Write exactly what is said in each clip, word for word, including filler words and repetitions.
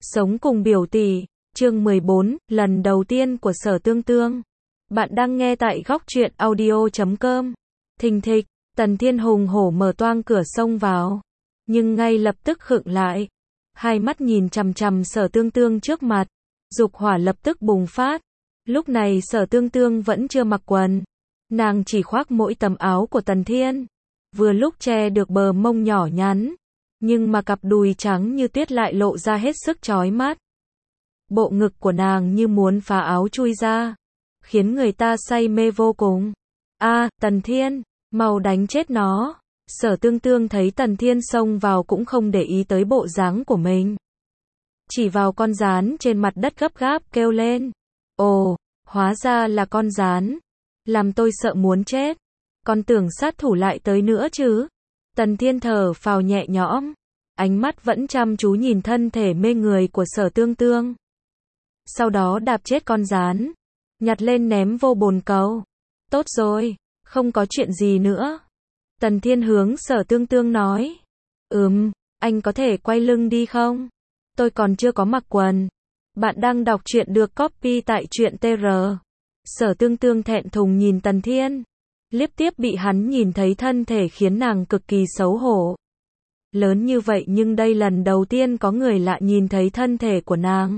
Sống cùng biểu tỷ, chương mười bốn, lần đầu tiên của Sở Tương Tương. Bạn đang nghe tại góc truyện audio chấm com. Thình thịch, Tần Thiên hùng hổ mở toang cửa xông vào, nhưng ngay lập tức khựng lại, hai mắt nhìn chằm chằm Sở Tương Tương trước mặt, dục hỏa lập tức bùng phát. Lúc này Sở Tương Tương vẫn chưa mặc quần, nàng chỉ khoác mỗi tấm áo của Tần Thiên, vừa lúc che được bờ mông nhỏ nhắn, nhưng mà cặp đùi trắng như tuyết lại lộ ra hết sức chói mắt. Bộ ngực của nàng như muốn phá áo chui ra, khiến người ta say mê vô cùng. A, à, Tần Thiên, mau đánh chết nó. Sở Tương Tương thấy Tần Thiên xông vào cũng không để ý tới bộ dáng của mình, chỉ vào con gián trên mặt đất gấp gáp kêu lên. Ồ, hóa ra là con gián, làm tôi sợ muốn chết, còn tưởng sát thủ lại tới nữa chứ. Tần Thiên thở phào nhẹ nhõm, ánh mắt vẫn chăm chú nhìn thân thể mê người của Sở Tương Tương. Sau đó đạp chết con gián, nhặt lên ném vô bồn cầu. Tốt rồi, không có chuyện gì nữa. Tần Thiên hướng Sở Tương Tương nói. Ừm, anh có thể quay lưng đi không? Tôi còn chưa có mặc quần. Bạn đang đọc truyện được copy tại truyện tê rờ. Sở Tương Tương thẹn thùng nhìn Tần Thiên, liếc tiếp bị hắn nhìn thấy thân thể khiến nàng cực kỳ xấu hổ. Lớn như vậy nhưng đây lần đầu tiên có người lạ nhìn thấy thân thể của nàng.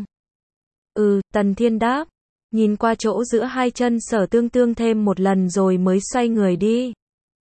Ừ, Tần Thiên đáp, nhìn qua chỗ giữa hai chân Sở Tương Tương thêm một lần rồi mới xoay người đi.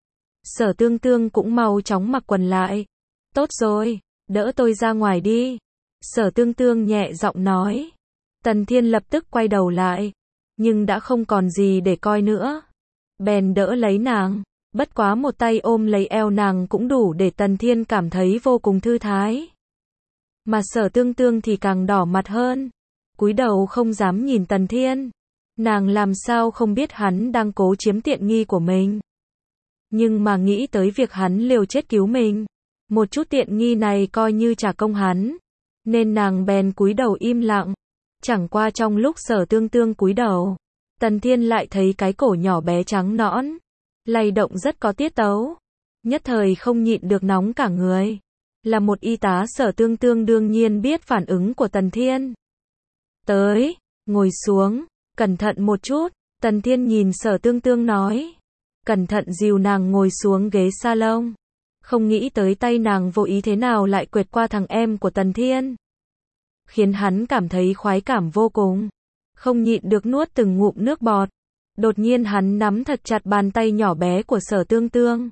Sở Tương Tương cũng mau chóng mặc quần lại. Tốt rồi, đỡ tôi ra ngoài đi. Sở Tương Tương nhẹ giọng nói. Tần Thiên lập tức quay đầu lại, nhưng đã không còn gì để coi nữa. Bèn đỡ lấy nàng, bất quá một tay ôm lấy eo nàng cũng đủ để Tần Thiên cảm thấy vô cùng thư thái. Mà Sở Tương Tương thì càng đỏ mặt hơn, cúi đầu không dám nhìn Tần Thiên. Nàng làm sao không biết hắn đang cố chiếm tiện nghi của mình. Nhưng mà nghĩ tới việc hắn liều chết cứu mình, một chút tiện nghi này coi như trả công hắn, nên nàng bèn cúi đầu im lặng. Chẳng qua trong lúc Sở Tương Tương cúi đầu, Tần Thiên lại thấy cái cổ nhỏ bé trắng nõn, lay động rất có tiết tấu, nhất thời không nhịn được nóng cả người. Là một y tá Sở Tương Tương đương nhiên biết phản ứng của Tần Thiên. Tới, ngồi xuống, cẩn thận một chút, Tần Thiên nhìn Sở Tương Tương nói. Cẩn thận dìu nàng ngồi xuống ghế salon. Không nghĩ tới tay nàng vô ý thế nào lại quệt qua thằng em của Tần Thiên, khiến hắn cảm thấy khoái cảm vô cùng, không nhịn được nuốt từng ngụm nước bọt. Đột nhiên hắn nắm thật chặt bàn tay nhỏ bé của Sở Tương Tương,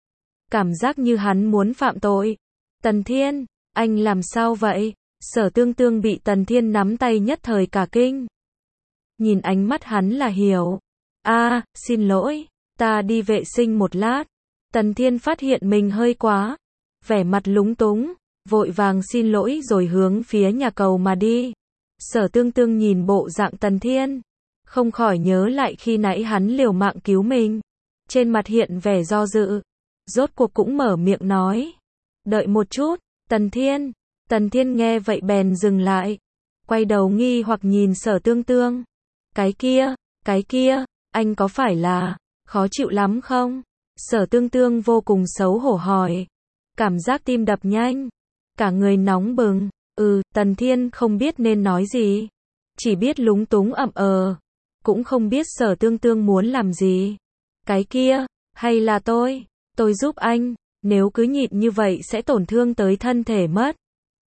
cảm giác như hắn muốn phạm tội. Tần Thiên, anh làm sao vậy? Sở Tương Tương bị Tần Thiên nắm tay nhất thời cả kinh. Nhìn ánh mắt hắn là hiểu. A, à, xin lỗi, ta đi vệ sinh một lát. Tần Thiên phát hiện mình hơi quá, vẻ mặt lúng túng, vội vàng xin lỗi rồi hướng phía nhà cầu mà đi. Sở Tương Tương nhìn bộ dạng Tần Thiên, không khỏi nhớ lại khi nãy hắn liều mạng cứu mình, trên mặt hiện vẻ do dự, rốt cuộc cũng mở miệng nói. Đợi một chút, Tần Thiên. Tần Thiên nghe vậy bèn dừng lại, quay đầu nghi hoặc nhìn Sở Tương Tương. Cái kia, cái kia, anh có phải là khó chịu lắm không? Sở Tương Tương vô cùng xấu hổ hỏi, cảm giác tim đập nhanh, cả người nóng bừng. Ừ, Tần Thiên không biết nên nói gì, chỉ biết lúng túng ậm ờ, cũng không biết Sở Tương Tương muốn làm gì. Cái kia, hay là tôi, tôi giúp anh, nếu cứ nhịn như vậy sẽ tổn thương tới thân thể mất.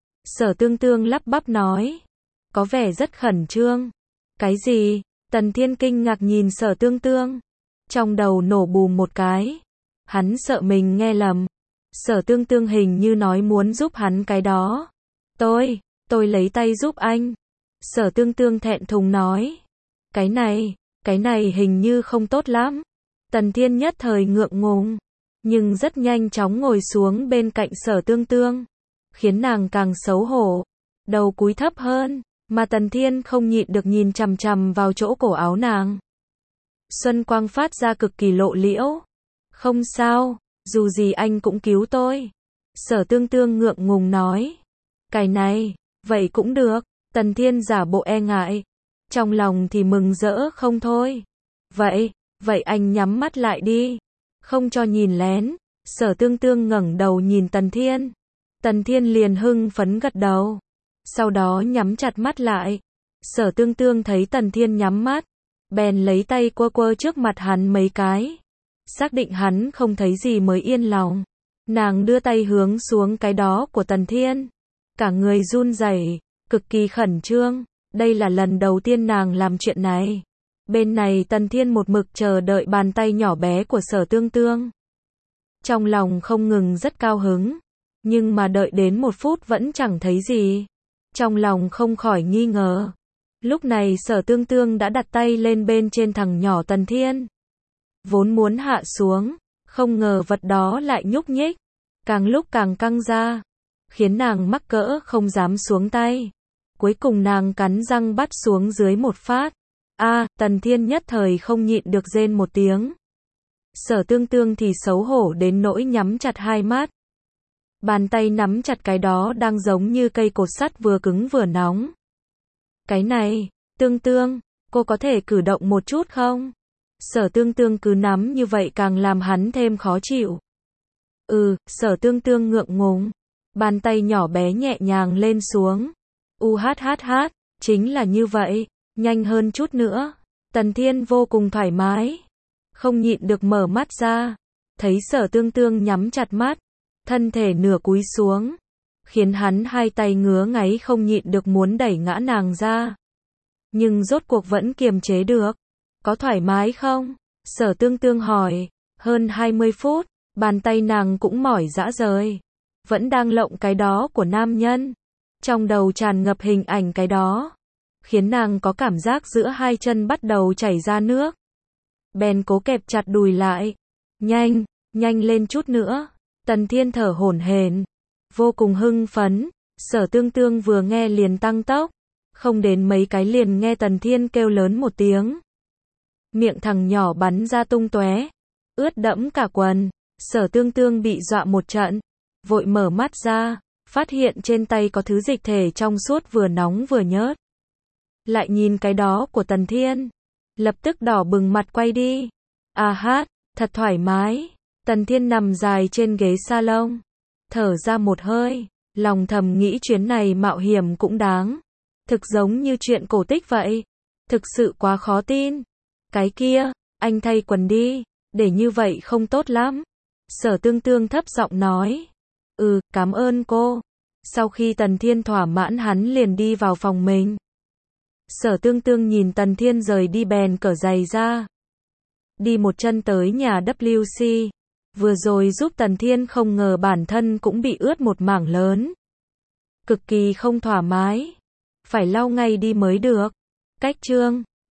Sở Tương Tương lắp bắp nói, có vẻ rất khẩn trương. Cái gì? Tần Thiên kinh ngạc nhìn Sở Tương Tương, trong đầu nổ bùm một cái, hắn sợ mình nghe lầm. Sở Tương Tương hình như nói muốn giúp hắn cái đó. Tôi, tôi lấy tay giúp anh. Sở Tương Tương thẹn thùng nói. Cái này, cái này hình như không tốt lắm. Tần Thiên nhất thời ngượng ngùng, nhưng rất nhanh chóng ngồi xuống bên cạnh Sở Tương Tương, khiến nàng càng xấu hổ, đầu cúi thấp hơn, mà Tần Thiên không nhịn được nhìn chằm chằm vào chỗ cổ áo nàng. Xuân quang phát ra cực kỳ lộ liễu. Không sao, dù gì anh cũng cứu tôi. Sở Tương Tương ngượng ngùng nói. Cái này, vậy cũng được. Tần Thiên giả bộ e ngại, trong lòng thì mừng rỡ không thôi. Vậy, vậy anh nhắm mắt lại đi, không cho nhìn lén. Sở Tương Tương ngẩng đầu nhìn Tần Thiên. Tần Thiên liền hưng phấn gật đầu. sau đó nhắm chặt mắt lại. Sở Tương Tương thấy Tần Thiên nhắm mắt, bèn lấy tay quơ quơ trước mặt hắn mấy cái. Xác định hắn không thấy gì mới yên lòng. Nàng đưa tay hướng xuống cái đó của Tần Thiên. Cả người run rẩy, cực kỳ khẩn trương. Đây là lần đầu tiên nàng làm chuyện này. Bên này Tần Thiên một mực chờ đợi bàn tay nhỏ bé của Sở Tương Tương. Trong lòng không ngừng rất cao hứng. Nhưng mà đợi đến một phút vẫn chẳng thấy gì. Trong lòng không khỏi nghi ngờ. Lúc này Sở Tương Tương đã đặt tay lên bên trên thằng nhỏ Tần Thiên. Vốn muốn hạ xuống, không ngờ vật đó lại nhúc nhích. Càng lúc càng căng ra. Khiến nàng mắc cỡ không dám xuống tay. Cuối cùng nàng cắn răng bắt xuống dưới một phát. A, à, Tần Thiên nhất thời không nhịn được rên một tiếng. Sở Tương Tương thì xấu hổ đến nỗi nhắm chặt hai mắt. Bàn tay nắm chặt cái đó đang giống như cây cột sắt vừa cứng vừa nóng. Cái này, Tương Tương, cô có thể cử động một chút không? Sở Tương Tương cứ nắm như vậy càng làm hắn thêm khó chịu. Ừ, Sở Tương Tương ngượng ngùng. Bàn tay nhỏ bé nhẹ nhàng lên xuống. U hát hát hát, chính là như vậy, nhanh hơn chút nữa. Tần Thiên vô cùng thoải mái. Không nhịn được mở mắt ra. Thấy Sở Tương Tương nhắm chặt mắt. Thân thể nửa cúi xuống. Khiến hắn hai tay ngứa ngáy không nhịn được muốn đẩy ngã nàng ra. Nhưng rốt cuộc vẫn kiềm chế được. Có thoải mái không? Sở Tương Tương hỏi. Hơn hai mươi phút, bàn tay nàng cũng mỏi rã rời. Vẫn đang lộng cái đó của nam nhân. Trong đầu tràn ngập hình ảnh cái đó. Khiến nàng có cảm giác giữa hai chân bắt đầu chảy ra nước. Bèn cố kẹp chặt đùi lại. Nhanh, nhanh lên chút nữa. Tần Thiên thở hổn hển, vô cùng hưng phấn. Sở Tương Tương vừa nghe liền tăng tốc. Không đến mấy cái liền nghe Tần Thiên kêu lớn một tiếng. Miệng thằng nhỏ bắn ra tung tóe, ướt đẫm cả quần. Sở Tương Tương bị dọa một trận, vội mở mắt ra, phát hiện trên tay có thứ dịch thể trong suốt vừa nóng vừa nhớt. Lại nhìn cái đó của Tần Thiên, lập tức đỏ bừng mặt quay đi. À hát, thật thoải mái. Tần Thiên nằm dài trên ghế salon, thở ra một hơi, lòng thầm nghĩ chuyến này mạo hiểm cũng đáng. Thực giống như chuyện cổ tích vậy. Thực sự quá khó tin. Cái kia, anh thay quần đi, để như vậy không tốt lắm. Sở Tương Tương thấp giọng nói. Ừ, cảm ơn cô. Sau khi Tần Thiên thỏa mãn hắn liền đi vào phòng mình. Sở Tương Tương nhìn Tần Thiên rời đi bèn cởi giày ra. Đi một chân tới nhà W C. Vừa rồi giúp Tần Thiên không ngờ bản thân cũng bị ướt một mảng lớn. Cực kỳ không thoải mái. Phải lau ngay đi mới được. Cách chương